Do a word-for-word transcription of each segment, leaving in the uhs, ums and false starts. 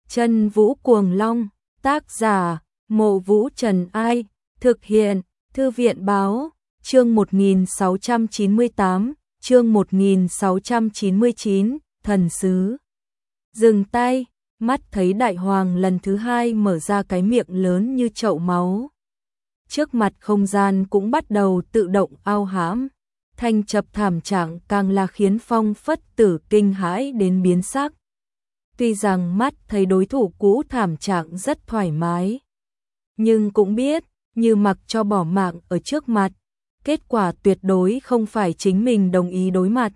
Chân Vũ Cuồng Long, tác giả, Mộ Vũ Trần Ai, thực hiện, Thư viện báo, chương một nghìn sáu trăm chín mươi tám, chương một nghìn sáu trăm chín mươi chín, thần sứ. Dừng tay, mắt thấy đại hoàng lần thứ hai mở ra cái miệng lớn như chậu máu. Trước mặt không gian cũng bắt đầu tự động ao hãm, Thanh Chập thảm trạng càng là khiến Phong Phất Tử kinh hãi đến biến sắc. Tuy rằng mắt thấy đối thủ cũ thảm trạng rất thoải mái, nhưng cũng biết, như mặc cho bỏ mạng ở trước mặt, kết quả tuyệt đối không phải chính mình đồng ý đối mặt.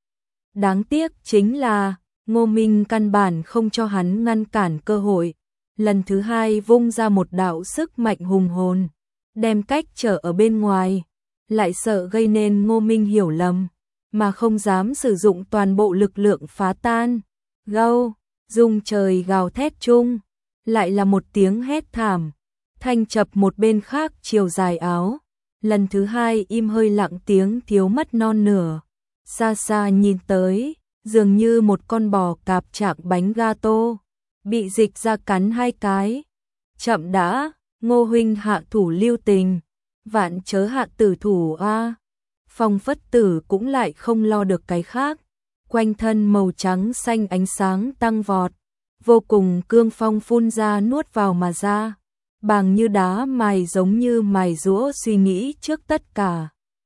Đáng tiếc chính là, Ngô Minh căn bản không cho hắn ngăn cản cơ hội, lần thứ hai vung ra một đạo sức mạnh hùng hồn, đem cách trở ở bên ngoài, lại sợ gây nên Ngô Minh hiểu lầm, mà không dám sử dụng toàn bộ lực lượng phá tan. Gâu, rung trời gào thét chung, lại là một tiếng hét thảm. Thanh Chập một bên khác chiều dài áo, lần thứ hai im hơi lặng tiếng thiếu mất non nửa. Xa xa nhìn tới, dường như một con bò cạp chạc bánh gato, bị dịch ra cắn hai cái. Chậm đã, Ngô huynh hạ thủ lưu tình, vạn chớ hạ tử thủ a. Phong Phất Tử cũng lại không lo được cái khác, quanh thân màu trắng xanh ánh sáng tăng vọt, vô cùng cương phong phun ra nuốt vào mà ra, bằng như đá mài giống như mài giũa suy nghĩ trước tất cả.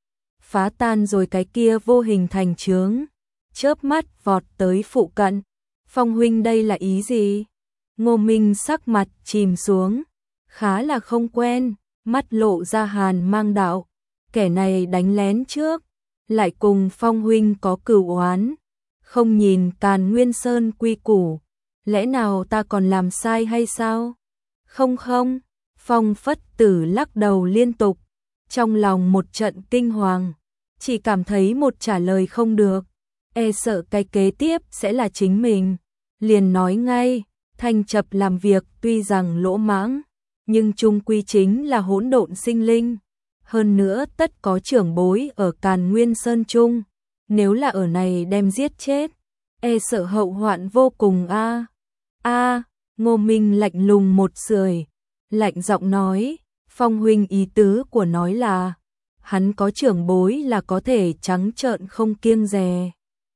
Phá tan rồi cái kia vô hình thành chướng, chớp mắt vọt tới phụ cận. Phong huynh đây là ý gì? Ngô Minh sắc mặt chìm xuống, khá là không quen, mắt lộ ra hàn mang đạo, kẻ này đánh lén trước, lại cùng Phong huynh có cửu oán, không nhìn Càn Nguyên Sơn quy củ, lẽ nào ta còn làm sai hay sao? Không không, Phong Phất Tử lắc đầu liên tục, trong lòng một trận kinh hoàng, chỉ cảm thấy một trả lời không được, e sợ cái kế tiếp sẽ là chính mình, liền nói ngay, Thanh Chập làm việc tuy rằng lỗ mãng, nhưng chung quy chính là hỗn độn sinh linh, hơn nữa tất có trưởng bối ở Càn Nguyên Sơn chung, nếu là ở này đem giết chết, e sợ hậu hoạn vô cùng a. A, Ngô Minh lạnh lùng một sưởi, lạnh giọng nói, Phong huynh ý tứ của nói là, hắn có trưởng bối là có thể trắng trợn không kiêng dè.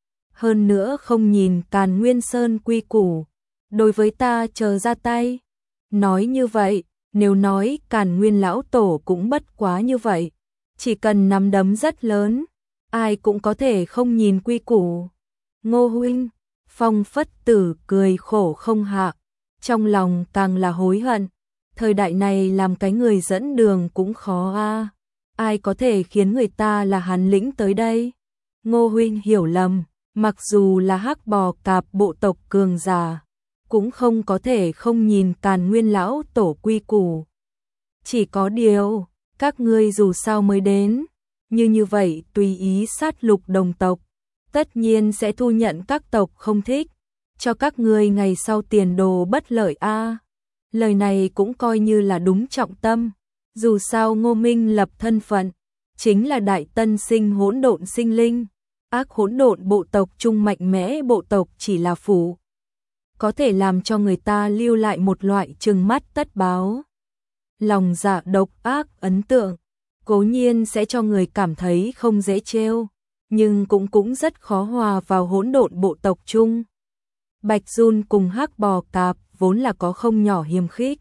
Hơn nữa không nhìn Càn Nguyên Sơn quy củ, đối với ta chờ ra tay. Nói như vậy, nếu nói Càn Nguyên lão tổ cũng bất quá như vậy, chỉ cần nắm đấm rất lớn, ai cũng có thể không nhìn quy củ. Ngô huynh, Phong Phất Tử cười khổ không hạ, trong lòng càng là hối hận, thời đại này làm cái người dẫn đường cũng khó a, ai có thể khiến người ta là hắn lĩnh tới đây. Ngô huynh hiểu lầm, mặc dù là hắc bò cạp bộ tộc cường giả, cũng không có thể không nhìn Càn Nguyên lão tổ quy củ. Chỉ có điều, các ngươi dù sao mới đến, như như vậy tùy ý sát lục đồng tộc, tất nhiên sẽ thu nhận các tộc không thích, cho các ngươi ngày sau tiền đồ bất lợi a. Lời này cũng coi như là đúng trọng tâm, dù sao Ngô Minh lập thân phận, chính là đại tân sinh hỗn độn sinh linh, ác hỗn độn bộ tộc trung mạnh mẽ bộ tộc chỉ là phụ, có thể làm cho người ta lưu lại một loại trừng mắt tất báo. Lòng dạ độc ác ấn tượng, cố nhiên sẽ cho người cảm thấy không dễ trêu, nhưng cũng cũng rất khó hòa vào hỗn độn bộ tộc chung. Bạch Giun cùng hắc bò cạp vốn là có không nhỏ hiềm khích.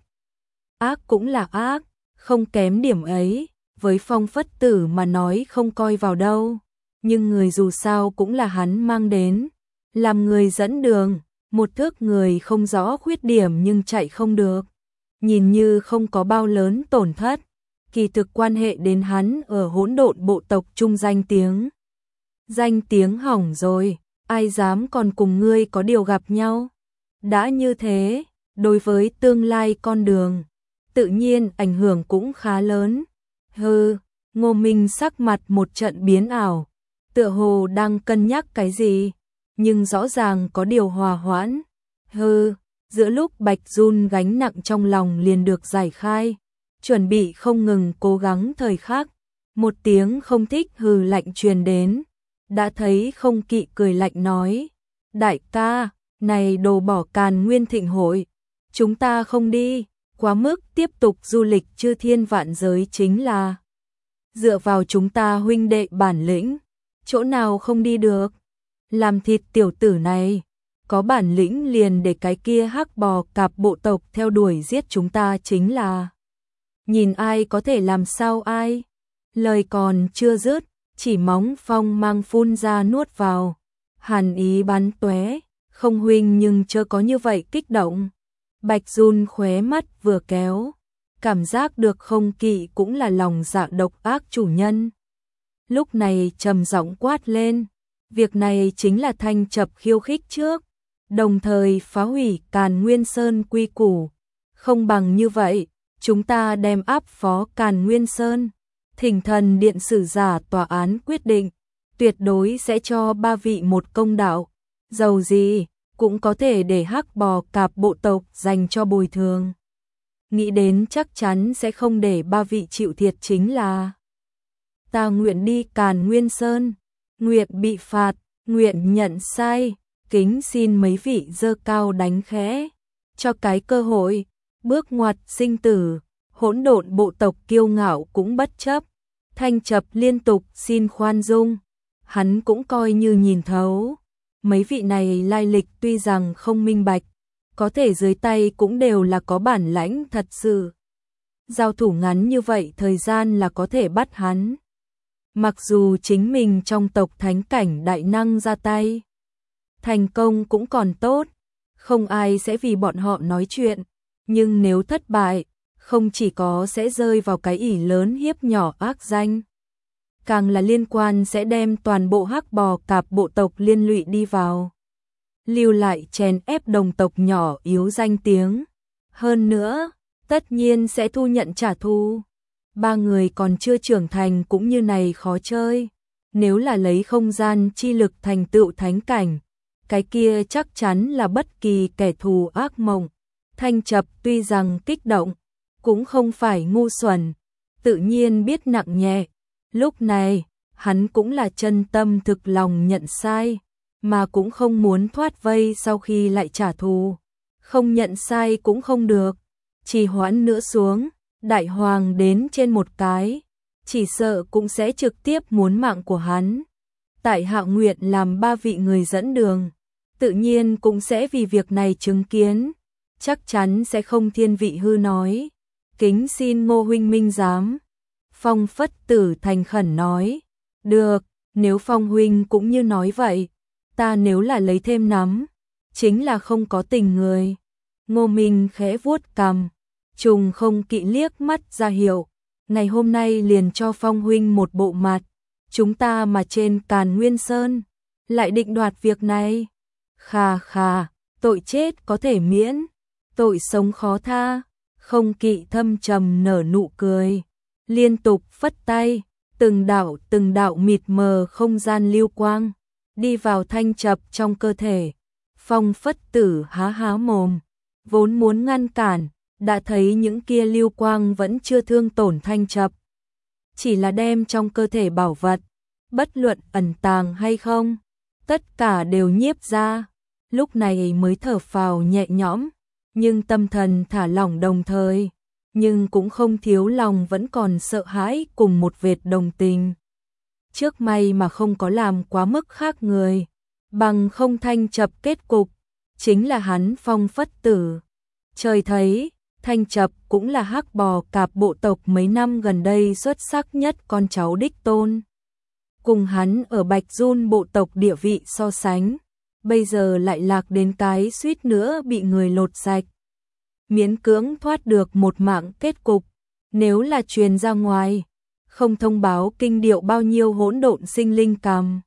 Ác cũng là ác, không kém điểm ấy, với Phong Phất Tử mà nói không coi vào đâu, nhưng người dù sao cũng là hắn mang đến, làm người dẫn đường, một thước người không rõ khuyết điểm nhưng chạy không được, nhìn như không có bao lớn tổn thất, kỳ thực quan hệ đến hắn ở hỗn độn bộ tộc chung danh tiếng. Danh tiếng hỏng rồi, ai dám còn cùng ngươi có điều gặp nhau. Đã như thế, đối với tương lai con đường, tự nhiên ảnh hưởng cũng khá lớn. Hừ, Ngô Minh sắc mặt một trận biến ảo, tựa hồ đang cân nhắc cái gì, nhưng rõ ràng có điều hòa hoãn. Hừ, giữa lúc Bạch Giun gánh nặng trong lòng liền được giải khai, chuẩn bị không ngừng cố gắng thời khắc, một tiếng không thích hừ lạnh truyền đến, đã thấy không kỵ cười lạnh nói, đại ca, này đồ bỏ Càn Nguyên thịnh hội, chúng ta không đi, quá mức tiếp tục du lịch chư thiên vạn giới chính là dựa vào chúng ta huynh đệ bản lĩnh, chỗ nào không đi được. Làm thịt tiểu tử này, có bản lĩnh liền để cái kia hắc bò cạp bộ tộc theo đuổi giết chúng ta chính là. Nhìn ai có thể làm sao ai. Lời còn chưa dứt, chỉ móng phong mang phun ra nuốt vào. Hàn ý bắn tóe, không huynh nhưng chưa có như vậy kích động. Bạch Run khóe mắt vừa kéo, cảm giác được không kỵ cũng là lòng dạ độc ác chủ nhân. Lúc này trầm giọng quát lên, việc này chính là Thanh Chập khiêu khích trước, đồng thời phá hủy Càn Nguyên Sơn quy củ. Không bằng như vậy, chúng ta đem áp phó Càn Nguyên Sơn, thỉnh thần điện sử giả tòa án quyết định, tuyệt đối sẽ cho ba vị một công đạo, dầu gì cũng có thể để hắc bò cạp bộ tộc dành cho bồi thường. Nghĩ đến chắc chắn sẽ không để ba vị chịu thiệt chính là. Ta nguyện đi Càn Nguyên Sơn, nguyện bị phạt, nguyện nhận sai, kính xin mấy vị giơ cao đánh khẽ, cho cái cơ hội, bước ngoặt sinh tử. Hỗn độn bộ tộc kiêu ngạo cũng bất chấp, Thanh Chập liên tục xin khoan dung, hắn cũng coi như nhìn thấu. Mấy vị này lai lịch tuy rằng không minh bạch, có thể dưới tay cũng đều là có bản lãnh thật sự. Giao thủ ngắn như vậy thời gian là có thể bắt hắn. Mặc dù chính mình trong tộc thánh cảnh đại năng ra tay, thành công cũng còn tốt, không ai sẽ vì bọn họ nói chuyện, nhưng nếu thất bại, không chỉ có sẽ rơi vào cái ỷ lớn hiếp nhỏ ác danh, càng là liên quan sẽ đem toàn bộ hắc bò cạp bộ tộc liên lụy đi vào, lưu lại chèn ép đồng tộc nhỏ yếu danh tiếng. Hơn nữa, tất nhiên sẽ thu nhận trả thù. Ba người còn chưa trưởng thành cũng như này khó chơi, nếu là lấy không gian chi lực thành tựu thánh cảnh, cái kia chắc chắn là bất kỳ kẻ thù ác mộng. Thanh Chập tuy rằng kích động, cũng không phải ngu xuẩn, tự nhiên biết nặng nhẹ. Lúc này, hắn cũng là chân tâm thực lòng nhận sai, mà cũng không muốn thoát vây sau khi lại trả thù. Không nhận sai cũng không được, trì hoãn nữa xuống, đại hoàng đến trên một cái, chỉ sợ cũng sẽ trực tiếp muốn mạng của hắn. Tại hạ nguyện làm ba vị người dẫn đường, tự nhiên cũng sẽ vì việc này chứng kiến, chắc chắn sẽ không thiên vị hư nói. Kính xin Ngô huynh minh giám. Phong Phất Tử thành khẩn nói, được, nếu Phong huynh cũng như nói vậy, ta nếu là lấy thêm nắm, chính là không có tình người. Ngô Minh khẽ vuốt cằm, trùng không kỵ liếc mắt ra hiệu, ngày hôm nay liền cho Phong huynh một bộ mặt, chúng ta mà trên Càn Nguyên Sơn, lại định đoạt việc này. Khà khà, tội chết có thể miễn, tội sống khó tha. Không kỵ thâm trầm nở nụ cười, liên tục phất tay, từng đạo từng đạo mịt mờ không gian lưu quang, đi vào Thanh Chập trong cơ thể. Phong Phất Tử há há mồm, vốn muốn ngăn cản, đã thấy những kia lưu quang vẫn chưa thương tổn Thanh Chập. Chỉ là đem trong cơ thể bảo vật, bất luận ẩn tàng hay không, tất cả đều nhiếp ra, lúc này mới thở phào nhẹ nhõm. Nhưng tâm thần thả lỏng đồng thời, nhưng cũng không thiếu lòng vẫn còn sợ hãi cùng một vệt đồng tình. Trước may mà không có làm quá mức khác người, bằng không Thanh Chập kết cục, chính là hắn Phong Phất Tử. Trời thấy, Thanh Chập cũng là hắc bò cạp bộ tộc mấy năm gần đây xuất sắc nhất con cháu đích tôn. Cùng hắn ở Bạch Run bộ tộc địa vị so sánh, bây giờ lại lạc đến cái suýt nữa bị người lột sạch. Miễn cưỡng thoát được một mạng kết cục, nếu là truyền ra ngoài, không thông báo kinh điệu bao nhiêu hỗn độn sinh linh cằm.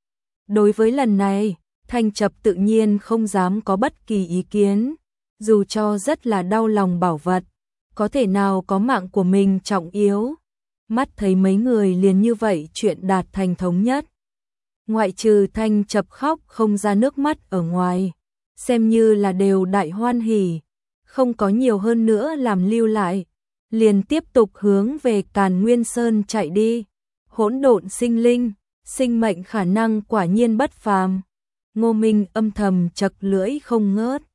Đối với lần này, Thanh Chập tự nhiên không dám có bất kỳ ý kiến, dù cho rất là đau lòng bảo vật, có thể nào có mạng của mình trọng yếu. Mắt thấy mấy người liền như vậy chuyện đạt thành thống nhất. Ngoại trừ Thanh Chập khóc không ra nước mắt ở ngoài, xem như là đều đại hoan hỉ, không có nhiều hơn nữa làm lưu lại, liền tiếp tục hướng về Càn Nguyên Sơn chạy đi. Hỗn độn sinh linh, sinh mệnh khả năng quả nhiên bất phàm. Ngô Minh âm thầm chật lưỡi không ngớt,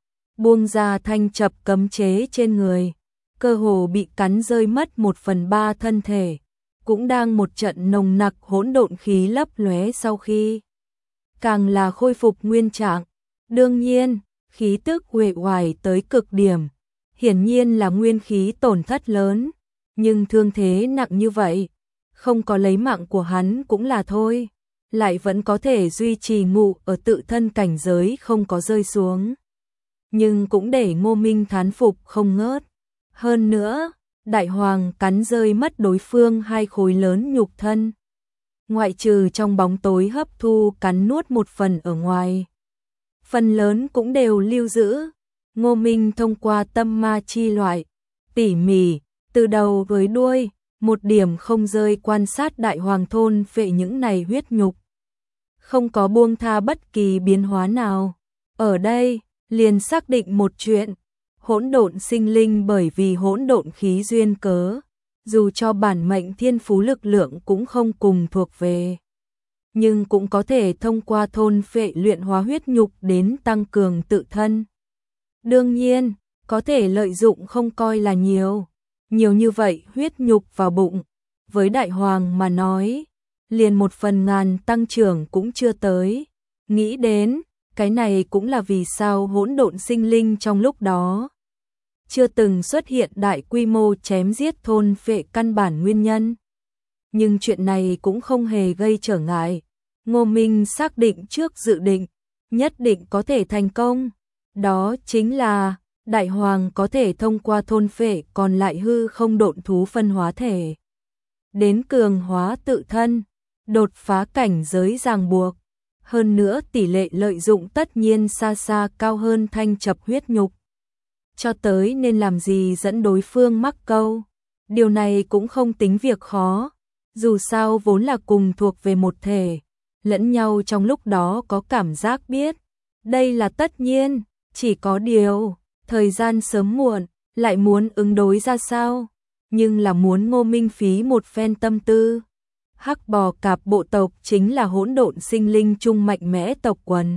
buông ra thanh chập cấm chế trên người, cơ hồ bị cắn rơi mất một phần ba thân thể, cũng đang một trận nồng nặc hỗn độn khí lấp lóe sau khi càng là khôi phục nguyên trạng. Đương nhiên, khí tức uể oải tới cực điểm, hiển nhiên là nguyên khí tổn thất lớn, nhưng thương thế nặng như vậy, không có lấy mạng của hắn cũng là thôi, lại vẫn có thể duy trì ngụ ở tự thân cảnh giới không có rơi xuống. Nhưng cũng để Ngô Minh thán phục không ngớt. Hơn nữa, Đại Hoàng cắn rơi mất đối phương hai khối lớn nhục thân. Ngoại trừ trong bóng tối hấp thu cắn nuốt một phần ở ngoài, phần lớn cũng đều lưu giữ. Ngô Minh thông qua tâm ma chi loại, tỉ mỉ, từ đầu với đuôi, một điểm không rơi quan sát Đại Hoàng thôn phệ những này huyết nhục. Không có buông tha bất kỳ biến hóa nào. Ở đây, liền xác định một chuyện, hỗn độn sinh linh bởi vì hỗn độn khí duyên cớ, dù cho bản mệnh thiên phú lực lượng cũng không cùng thuộc về, nhưng cũng có thể thông qua thôn phệ luyện hóa huyết nhục đến tăng cường tự thân. Đương nhiên, có thể lợi dụng không coi là nhiều, nhiều như vậy huyết nhục vào bụng, với Đại Hoàng mà nói, liền một phần ngàn tăng trưởng cũng chưa tới. Nghĩ đến, cái này cũng là vì sao hỗn độn sinh linh trong lúc đó chưa từng xuất hiện đại quy mô chém giết thôn phệ căn bản nguyên nhân. Nhưng chuyện này cũng không hề gây trở ngại. Ngô Minh xác định trước dự định, nhất định có thể thành công. Đó chính là, Đại Hoàng có thể thông qua thôn phệ còn lại hư không độn thú phân hóa thể, đến cường hóa tự thân, đột phá cảnh giới ràng buộc. Hơn nữa tỷ lệ lợi dụng tất nhiên xa xa cao hơn thanh chập huyết nhục. Cho tới nên làm gì dẫn đối phương mắc câu. Điều này cũng không tính việc khó, dù sao vốn là cùng thuộc về một thể, lẫn nhau trong lúc đó có cảm giác biết. Đây là tất nhiên, chỉ có điều, thời gian sớm muộn, lại muốn ứng đối ra sao, nhưng là muốn Ngô Minh phí một phen tâm tư. Hắc bò cạp bộ tộc chính là hỗn độn sinh linh trung mạnh mẽ tộc quần.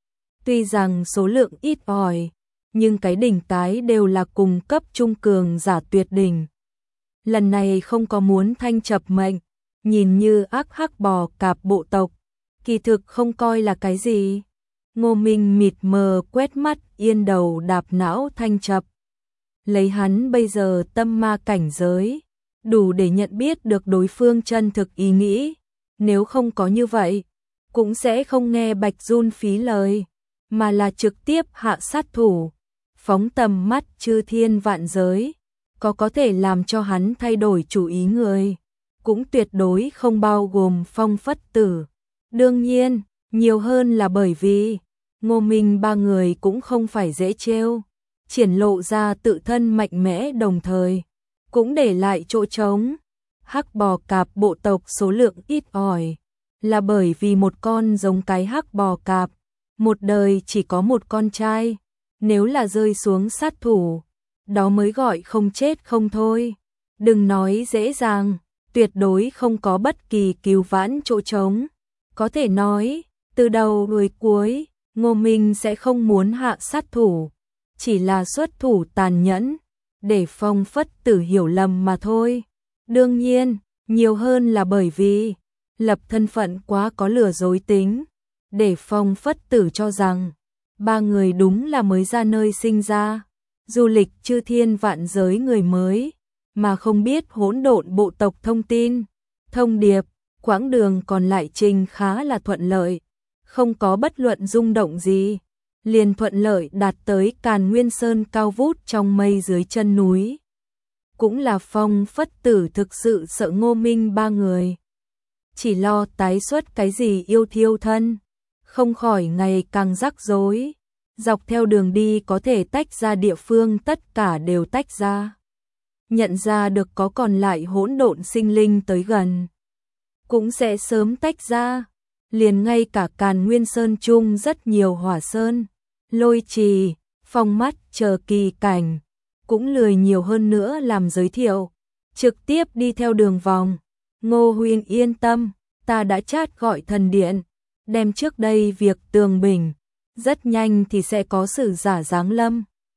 Tuy rằng số lượng ít ỏi, nhưng cái đỉnh tái đều là cùng cấp trung cường giả tuyệt đỉnh. Lần này không có muốn thanh chập mệnh, nhìn như ác hắc bò cạp bộ tộc, kỳ thực không coi là cái gì. Ngô Minh mịt mờ quét mắt yên đầu đạp não thanh chập. Lấy hắn bây giờ tâm ma cảnh giới, đủ để nhận biết được đối phương chân thực ý nghĩ. Nếu không có như vậy, cũng sẽ không nghe Bạch Jun phí lời, mà là trực tiếp hạ sát thủ, phóng tầm mắt chư thiên vạn giới. Có có thể làm cho hắn thay đổi chủ ý người, cũng tuyệt đối không bao gồm Phong Phất Tử. Đương nhiên, nhiều hơn là bởi vì Ngô Minh ba người cũng không phải dễ trêu, triển lộ ra tự thân mạnh mẽ đồng thời cũng để lại chỗ trống. Hắc bò cạp bộ tộc số lượng ít ỏi, là bởi vì một con giống cái hắc bò cạp, một đời chỉ có một con trai, nếu là rơi xuống sát thủ, đó mới gọi không chết không thôi. Đừng nói dễ dàng, tuyệt đối không có bất kỳ cứu vãn chỗ trống. Có thể nói, từ đầu đến cuối, Ngô Minh sẽ không muốn hạ sát thủ, chỉ là xuất thủ tàn nhẫn, để Phong Phất Tử hiểu lầm mà thôi. Đương nhiên, nhiều hơn là bởi vì lập thân phận quá có lừa dối tính, để Phong Phất Tử cho rằng ba người đúng là mới ra nơi sinh ra, du lịch chư thiên vạn giới người mới, mà không biết hỗn độn bộ tộc thông tin, thông điệp. Quãng đường còn lại trình khá là thuận lợi, không có bất luận rung động gì, liền thuận lợi đạt tới Càn Nguyên Sơn cao vút trong mây dưới chân núi. Cũng là Phong Phất Tử thực sự sợ Ngô Minh ba người, chỉ lo tái xuất cái gì yêu thiêu thân, không khỏi ngày càng rắc rối. Dọc theo đường đi có thể tách ra địa phương tất cả đều tách ra. Nhận ra được có còn lại hỗn độn sinh linh tới gần, cũng sẽ sớm tách ra. Liền ngay cả Càn Nguyên Sơn chung rất nhiều hỏa sơn, lôi trì, phong mắt chờ kỳ cảnh, cũng lười nhiều hơn nữa làm giới thiệu, trực tiếp đi theo đường vòng. Ngô huynh yên tâm, ta đã chat gọi thần điện, đem trước đây việc tường bình, rất nhanh thì sẽ có sử giả giáng lâm.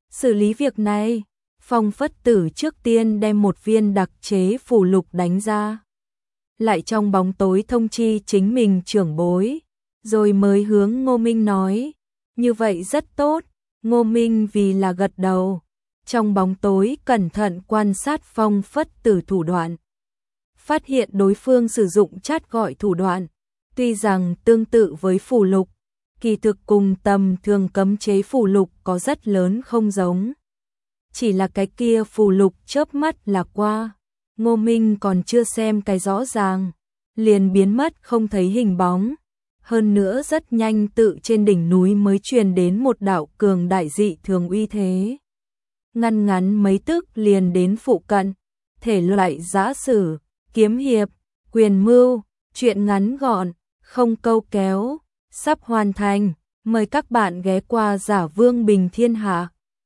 Xử lý việc này, Phong Phất Tử trước tiên đem một viên đặc chế phù lục đánh ra. Lại trong bóng tối thông chi chính mình trưởng bối, rồi mới hướng Ngô Minh nói, như vậy rất tốt. Ngô Minh vì là gật đầu, trong bóng tối cẩn thận quan sát Phong Phất Tử thủ đoạn. Phát hiện đối phương sử dụng chat gọi thủ đoạn, tuy rằng tương tự với phù lục, kỳ thực cùng tầm thường cấm chế phù lục có rất lớn không giống. Chỉ là cái kia phù lục chớp mắt là qua, Ngô Minh còn chưa xem cái rõ ràng, liền biến mất không thấy hình bóng. Hơn nữa rất nhanh tự trên đỉnh núi mới truyền đến một đạo cường đại dị thường uy thế. Ngăn ngắn mấy tức liền đến phụ cận, thể loại giã sử, kiếm hiệp, quyền mưu, chuyện ngắn gọn, không câu kéo, sắp hoàn thành. Mời các bạn ghé qua Giả Vương Bình Thiên Hạ.